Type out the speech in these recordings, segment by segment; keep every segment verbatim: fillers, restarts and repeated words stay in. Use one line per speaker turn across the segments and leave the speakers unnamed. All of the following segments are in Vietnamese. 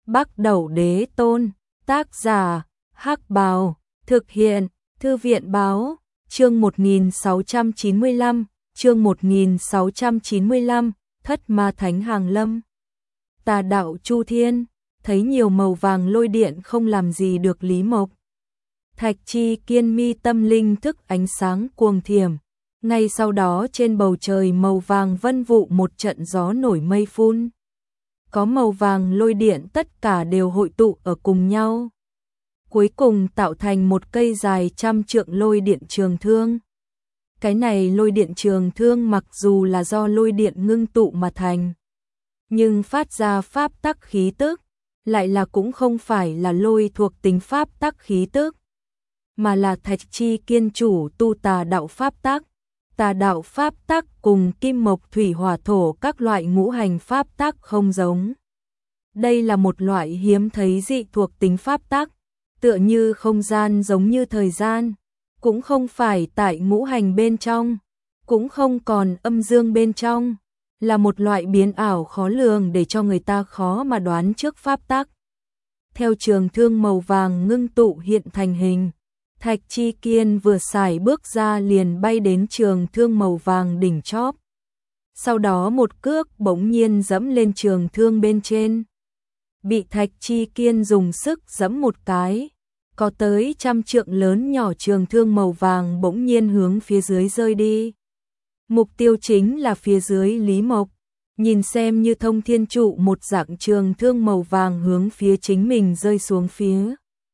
Bắc Đẩu Đế Tôn, tác giả, Hắc Bào, thực hiện, Thư viện Báo, chương một nghìn sáu trăm chín mươi lăm, chương một nghìn sáu trăm chín mươi lăm, Thất Ma Thánh Hàng Lâm. Tà đạo Chu Thiên, thấy nhiều màu vàng lôi điện không làm gì được Lý Mộc. Thạch Chi Kiên mi tâm linh thức ánh sáng cuồng thiểm, ngay sau đó trên bầu trời màu vàng vân vụ một trận gió nổi mây phun. Có màu vàng lôi điện tất cả đều hội tụ ở cùng nhau. Cuối cùng tạo thành một cây dài trăm trượng lôi điện trường thương. Cái này lôi điện trường thương mặc dù là do lôi điện ngưng tụ mà thành, nhưng phát ra pháp tắc khí tức, lại là cũng không phải là lôi thuộc tính pháp tắc khí tức, mà là Thạch Chi Kiên chủ tu tà đạo pháp tắc. Tà đạo pháp tắc cùng kim mộc thủy hỏa thổ các loại ngũ hành pháp tắc không giống. Đây là một loại hiếm thấy dị thuộc tính pháp tắc, tựa như không gian giống như thời gian, cũng không phải tại ngũ hành bên trong, cũng không còn âm dương bên trong, là một loại biến ảo khó lường để cho người ta khó mà đoán trước pháp tắc. Theo trường thương màu vàng ngưng tụ hiện thành hình, Thạch Chi Kiên vừa xài bước ra liền bay đến trường thương màu vàng đỉnh chóp. Sau đó một cước bỗng nhiên dẫm lên trường thương bên trên. Bị Thạch Chi Kiên dùng sức dẫm một cái, có tới trăm trượng lớn nhỏ trường thương màu vàng bỗng nhiên hướng phía dưới rơi đi. Mục tiêu chính là phía dưới Lý Mộc, nhìn xem như thông thiên trụ một dạng trường thương màu vàng hướng phía chính mình rơi xuống phía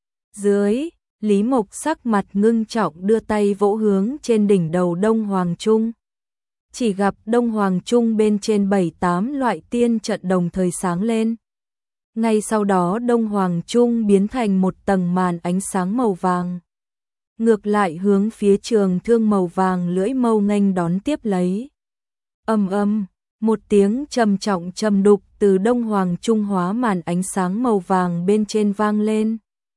dưới. Lý Mộc sắc mặt ngưng trọng đưa tay vỗ hướng trên đỉnh đầu Đông Hoàng Trung. Chỉ gặp Đông Hoàng Trung bên trên bảy tám loại tiên trận đồng thời sáng lên. Ngay sau đó Đông Hoàng Trung biến thành một tầng màn ánh sáng màu vàng. Ngược lại hướng phía trường thương màu vàng lưỡi mâu nghênh đón tiếp lấy. Ầm ầm, một tiếng trầm trọng trầm đục từ Đông Hoàng Trung hóa màn ánh sáng màu vàng bên trên vang lên.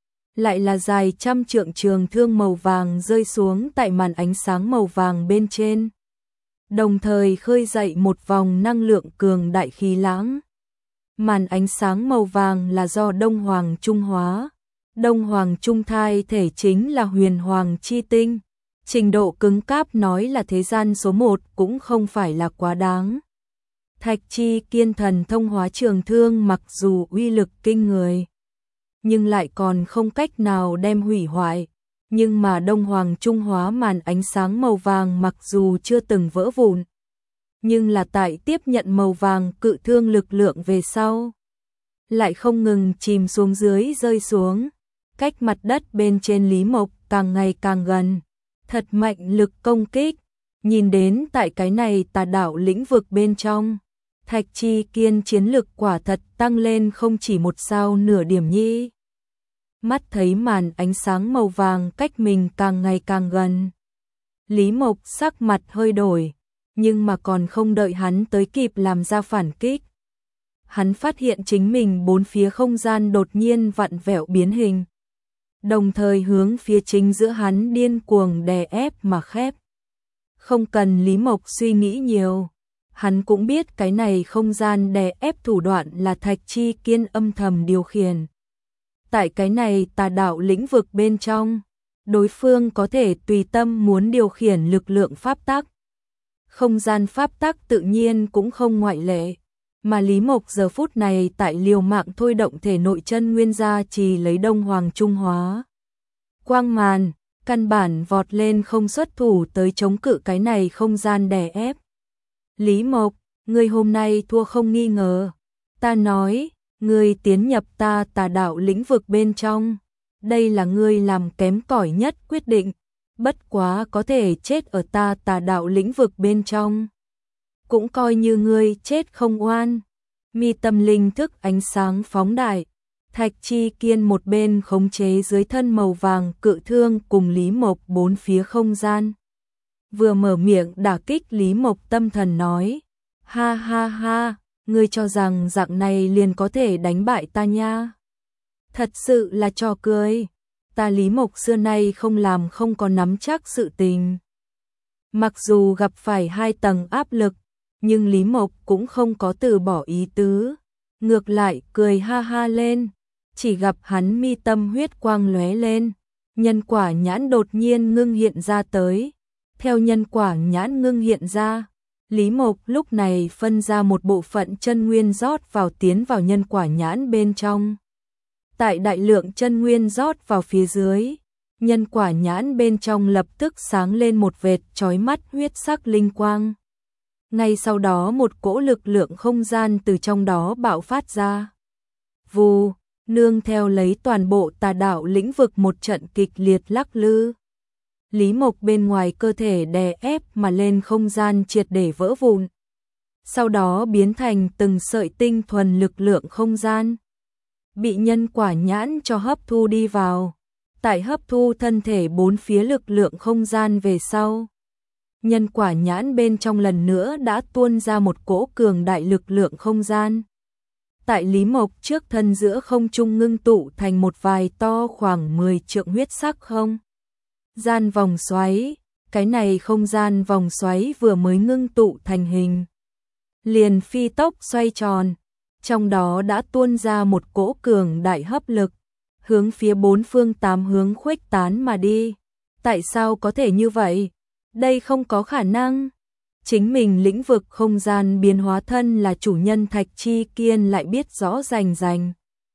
Lại là dài trăm trượng trường thương màu vàng rơi xuống tại màn ánh sáng màu vàng bên trên. Đồng thời khơi dậy một vòng năng lượng cường đại khí lãng. Màn ánh sáng màu vàng là do Đông Hoàng Trung hóa. Đông Hoàng Trung thai thể chính là huyền hoàng chi tinh. Trình độ cứng cáp nói là thế gian số một cũng không phải là quá đáng. Thạch Chi Kiên thần thông hóa trường thương mặc dù uy lực kinh người, nhưng lại còn không cách nào đem hủy hoại. Nhưng mà Đông Hoàng Trung hóa màn ánh sáng màu vàng mặc dù chưa từng vỡ vụn, nhưng là tại tiếp nhận màu vàng cự thương lực lượng về sau, lại không ngừng chìm xuống dưới rơi xuống, cách mặt đất bên trên Lý Mộc càng ngày càng gần. Thật mạnh lực công kích, nhìn đến tại cái này tà đạo lĩnh vực bên trong, Thạch Chi Kiên chiến lực quả thật tăng lên không chỉ một sao nửa điểm nhi. Mắt thấy màn ánh sáng màu vàng cách mình càng ngày càng gần, Lý Mộc sắc mặt hơi đổi, nhưng mà còn không đợi hắn tới kịp làm ra phản kích. Hắn phát hiện chính mình bốn phía không gian đột nhiên vặn vẹo biến hình, đồng thời hướng phía chính giữa hắn điên cuồng đè ép mà khép. Không cần Lý Mộc suy nghĩ nhiều, hắn cũng biết cái này không gian đè ép thủ đoạn là Thạch Chi Kiên âm thầm điều khiển. Tại cái này tà đạo lĩnh vực bên trong, đối phương có thể tùy tâm muốn điều khiển lực lượng pháp tắc. Không gian pháp tắc tự nhiên cũng không ngoại lệ, mà Lý Mộc giờ phút này tại liều mạng thôi động thể nội chân nguyên gia trì lấy Đông Hoàng Trung hóa. Quang màn, căn bản vọt lên không xuất thủ tới chống cự cái này không gian đè ép. Lý Mộc, ngươi hôm nay thua không nghi ngờ. Ta nói, ngươi tiến nhập ta tà đạo lĩnh vực bên trong, đây là ngươi làm kém cỏi nhất quyết định, bất quá có thể chết ở ta tà đạo lĩnh vực bên trong, cũng coi như ngươi chết không oan. Mi tâm linh thức ánh sáng phóng đại, Thạch Chi Kiên một bên khống chế dưới thân màu vàng cự thương cùng Lý Mộc bốn phía không gian. Vừa mở miệng đả kích Lý Mộc tâm thần nói, ha ha ha, ngươi cho rằng dạng này liền có thể đánh bại ta nha. Thật sự là trò cười, ta Lý Mộc xưa nay không làm không có nắm chắc sự tình. Mặc dù gặp phải hai tầng áp lực, nhưng Lý Mộc cũng không có từ bỏ ý tứ. ngược lại cười ha ha lên, chỉ gặp hắn mi tâm huyết quang lóe lên, nhân quả nhãn đột nhiên ngưng hiện ra tới. Theo nhân quả nhãn ngưng hiện ra, Lý Mộc lúc này phân ra một bộ phận chân nguyên rót vào tiến vào nhân quả nhãn bên trong. Tại đại lượng chân nguyên rót vào phía dưới, nhân quả nhãn bên trong lập tức sáng lên một vệt chói mắt huyết sắc linh quang. Ngay sau đó một cỗ lực lượng không gian từ trong đó bạo phát ra. Vù, nương theo lấy toàn bộ tà đạo lĩnh vực một trận kịch liệt lắc lư. Lý Mộc bên ngoài cơ thể đè ép mà lên không gian triệt để vỡ vụn. Sau đó biến thành từng sợi tinh thuần lực lượng không gian. Bị nhân quả nhãn cho hấp thu đi vào. Tại hấp thu thân thể bốn phía lực lượng không gian về sau. Nhân quả nhãn bên trong lần nữa đã tuôn ra một cỗ cường đại lực lượng không gian. Tại Lý Mộc trước thân giữa không trung ngưng tụ thành một vài to khoảng mười trượng huyết sắc không gian vòng xoáy, cái này không gian vòng xoáy vừa mới ngưng tụ thành hình, liền phi tốc xoay tròn, trong đó đã tuôn ra một cỗ cường đại hấp lực, hướng phía bốn phương tám hướng khuếch tán mà đi. Tại sao có thể như vậy? Đây không có khả năng. Chính mình lĩnh vực không gian biến hóa thân là chủ nhân Thạch Chi Kiên lại biết rõ rành rành.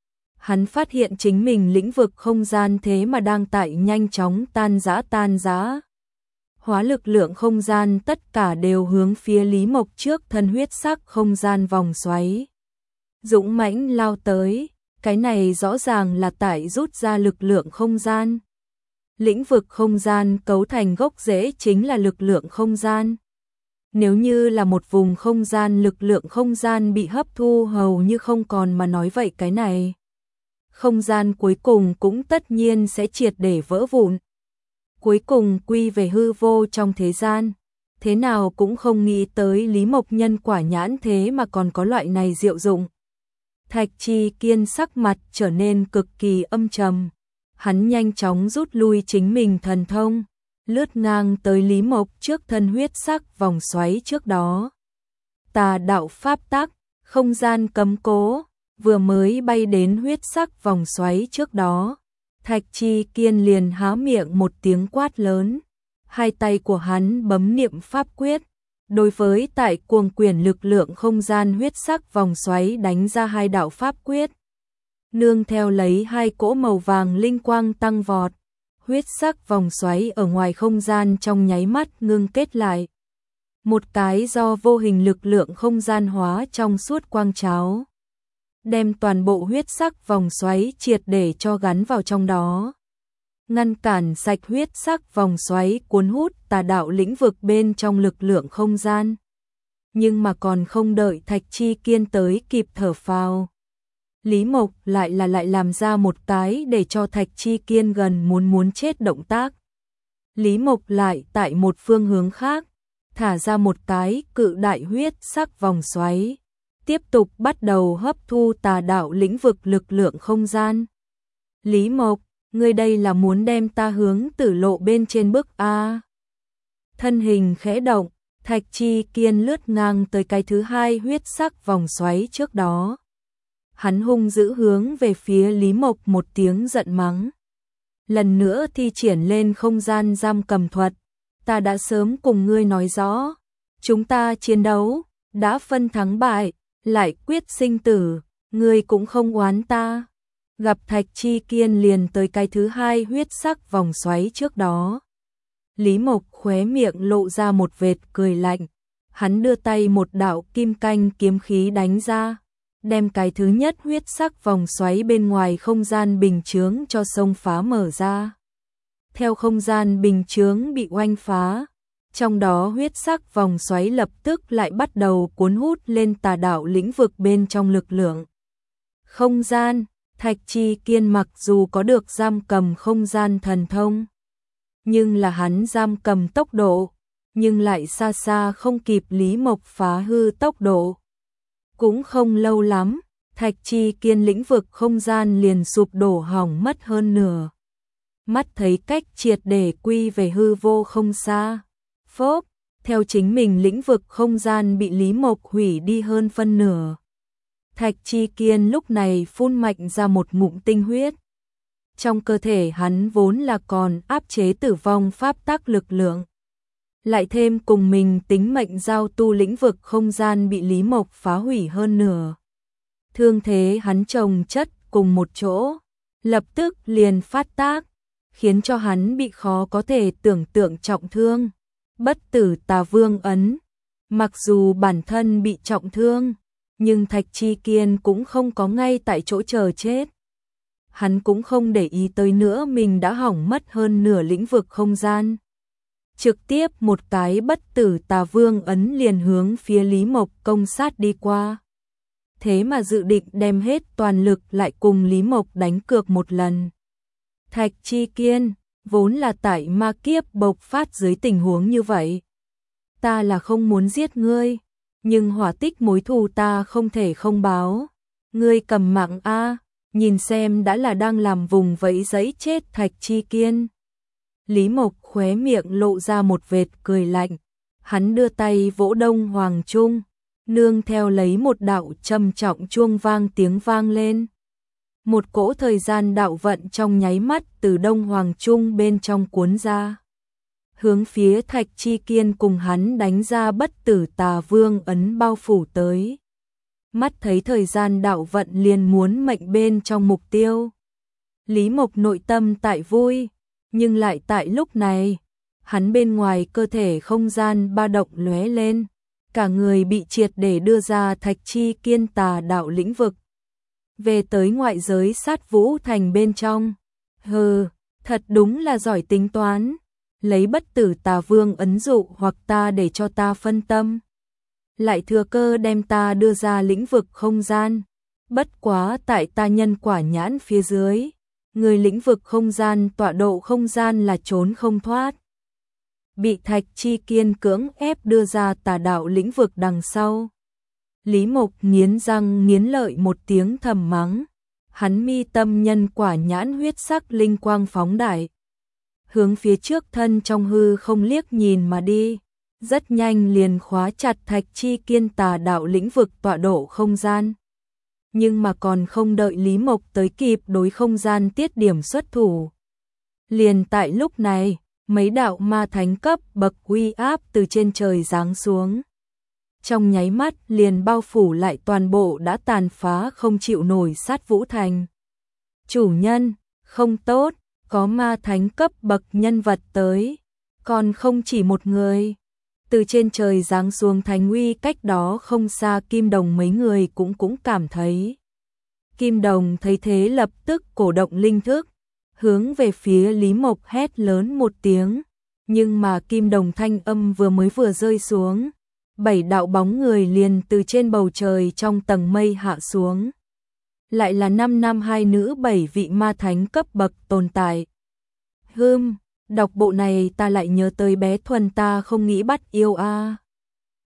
Hắn phát hiện chính mình lĩnh vực không gian thế mà đang tại nhanh chóng tan rã tan rã. Hóa lực lượng không gian tất cả đều hướng phía Lý Mộc trước thân huyết sắc không gian vòng xoáy. Dũng mãnh lao tới, cái này rõ ràng là tại rút ra lực lượng không gian. Lĩnh vực không gian cấu thành gốc rễ chính là lực lượng không gian. Nếu như là một vùng không gian lực lượng không gian bị hấp thu hầu như không còn mà nói vậy cái này. Không gian cuối cùng cũng tất nhiên sẽ triệt để vỡ vụn. Cuối cùng quy về hư vô trong thế gian. Thế nào cũng không nghĩ tới Lý Mộc nhân quả nhãn thế mà còn có loại này diệu dụng. Thạch Chi Kiên sắc mặt trở nên cực kỳ âm trầm. Hắn nhanh chóng rút lui chính mình thần thông, lướt ngang tới Lý Mộc trước thân huyết sắc vòng xoáy trước đó. Tà đạo pháp tắc, không gian cấm cố, vừa mới bay đến huyết sắc vòng xoáy trước đó. Thạch Chi Kiên liền há miệng một tiếng quát lớn. Hai tay của hắn bấm niệm pháp quyết. Đối với tại cuồng quyển lực lượng không gian huyết sắc vòng xoáy đánh ra hai đạo pháp quyết. Nương theo lấy hai cỗ màu vàng linh quang tăng vọt. Huyết sắc vòng xoáy ở ngoài không gian trong nháy mắt ngưng kết lại. Một cái do vô hình lực lượng không gian hóa trong suốt quang cháo. Đem toàn bộ huyết sắc vòng xoáy triệt để cho gắn vào trong đó. Ngăn cản sạch huyết sắc vòng xoáy cuốn hút tà đạo lĩnh vực bên trong lực lượng không gian. Nhưng mà còn không đợi Thạch Chi Kiên tới kịp thở phào. Lý Mộc lại là lại làm ra một cái để cho Thạch Chi Kiên gần muốn muốn chết động tác. Lý Mộc lại tại một phương hướng khác, thả ra một cái cự đại huyết sắc vòng xoáy. Tiếp tục bắt đầu hấp thu tà đạo lĩnh vực lực lượng không gian. Lý Mộc, ngươi đây là muốn đem ta hướng tử lộ bên trên bước A. Thân hình khẽ động, Thạch Chi Kiên lướt ngang tới cái thứ hai huyết sắc vòng xoáy trước đó. Hắn hung dữ hướng về phía Lý Mộc một tiếng giận mắng. Lần nữa thi triển lên không gian giam cầm thuật. Ta đã sớm cùng ngươi nói rõ. Chúng ta chiến đấu, đã phân thắng bại, lại quyết sinh tử, ngươi cũng không oán ta. Gặp Thạch Chi Kiên liền tới cái thứ hai huyết sắc vòng xoáy trước đó. Lý Mộc khóe miệng lộ ra một vệt cười lạnh. Hắn đưa tay một đạo kim canh kiếm khí đánh ra. Đem cái thứ nhất huyết sắc vòng xoáy bên ngoài không gian bình chướng cho xông phá mở ra. Theo không gian bình chướng bị oanh phá, trong đó huyết sắc vòng xoáy lập tức lại bắt đầu cuốn hút lên tà đạo lĩnh vực bên trong lực lượng. Không gian, Thạch Chi Kiên mặc dù có được giam cầm không gian thần thông, nhưng là hắn giam cầm tốc độ, nhưng lại xa xa không kịp Lý Mộc phá hư tốc độ. Cũng không lâu lắm, Thạch Chi Kiên lĩnh vực không gian liền sụp đổ hỏng mất hơn nửa. Mắt thấy cách triệt để quy về hư vô không xa. Phốp, theo chính mình lĩnh vực không gian bị Lý Mộc hủy đi hơn phân nửa. Thạch Chi Kiên lúc này phun mạnh ra một ngụm tinh huyết. Trong cơ thể hắn vốn là còn áp chế tử vong pháp tắc lực lượng. Lại thêm cùng mình tính mệnh giao tu lĩnh vực không gian bị Lý Mộc phá hủy hơn nửa. Thương thế hắn chồng chất cùng một chỗ, lập tức liền phát tác, khiến cho hắn bị khó có thể tưởng tượng trọng thương. Bất tử tà vương ấn, mặc dù bản thân bị trọng thương, nhưng Thạch Chi Kiên cũng không có ngay tại chỗ chờ chết. Hắn cũng không để ý tới nữa mình đã hỏng mất hơn nửa lĩnh vực không gian. Trực tiếp một cái bất tử tà vương ấn liền hướng phía Lý Mộc công sát đi qua. Thế mà dự định đem hết toàn lực lại cùng Lý Mộc đánh cược một lần. Thạch Chi Kiên, vốn là tại ma kiếp bộc phát dưới tình huống như vậy. Ta là không muốn giết ngươi, nhưng hỏa tích mối thù ta không thể không báo. Ngươi cầm mạng a, nhìn xem đã là đang làm vùng vẫy giấy chết Thạch Chi Kiên. Lý Mộc khóe miệng lộ ra một vệt cười lạnh, hắn đưa tay vỗ Đông Hoàng Trung, nương theo lấy một đạo trầm trọng chuông vang tiếng vang lên. Một cỗ thời gian đạo vận trong nháy mắt từ Đông Hoàng Trung bên trong cuốn ra. Hướng phía Thạch Chi Kiên cùng hắn đánh ra bất tử tà vương ấn bao phủ tới. Mắt thấy thời gian đạo vận liền muốn mệnh bên trong mục tiêu. Lý Mộc nội tâm tại vui, nhưng lại tại lúc này, hắn bên ngoài cơ thể không gian ba động lóe lên, cả người bị triệt để đưa ra Thạch Chi Kiên tà đạo lĩnh vực. Về tới ngoại giới sát vũ thành bên trong. Hừ, thật đúng là giỏi tính toán, lấy bất tử tà vương ấn dụ hoặc ta để cho ta phân tâm. Lại thừa cơ đem ta đưa ra lĩnh vực không gian. Bất quá tại ta nhân quả nhãn phía dưới, người lĩnh vực không gian tọa độ không gian là trốn không thoát. Bị Thạch Chi Kiên cưỡng ép đưa ra tà đạo lĩnh vực đằng sau. Lý Mộc nghiến răng nghiến lợi một tiếng thầm mắng. Hắn mi tâm nhân quả nhãn huyết sắc linh quang phóng đại. Hướng phía trước thân trong hư không liếc nhìn mà đi. Rất nhanh liền khóa chặt Thạch Chi Kiên tà đạo lĩnh vực tọa độ không gian. Nhưng mà còn không đợi Lý Mộc tới kịp đối không gian tiết điểm xuất thủ. Liền tại lúc này, mấy đạo ma thánh cấp bậc uy áp từ trên trời giáng xuống. Trong nháy mắt liền bao phủ lại toàn bộ đã tàn phá không chịu nổi sát vũ thành. Chủ nhân, không tốt, có ma thánh cấp bậc nhân vật tới, còn không chỉ một người. Từ trên trời giáng xuống thánh uy cách đó không xa Kim Đồng mấy người cũng cũng cảm thấy. Kim Đồng thấy thế lập tức cổ động linh thức, hướng về phía Lý Mộc hét lớn một tiếng. Nhưng mà Kim Đồng thanh âm vừa mới vừa rơi xuống, bảy đạo bóng người liền từ trên bầu trời trong tầng mây hạ xuống. Lại là năm nam hai nữ bảy vị ma thánh cấp bậc tồn tại. Hừm, đọc bộ này ta lại nhớ tới bé Thuần ta không nghĩ bắt yêu a.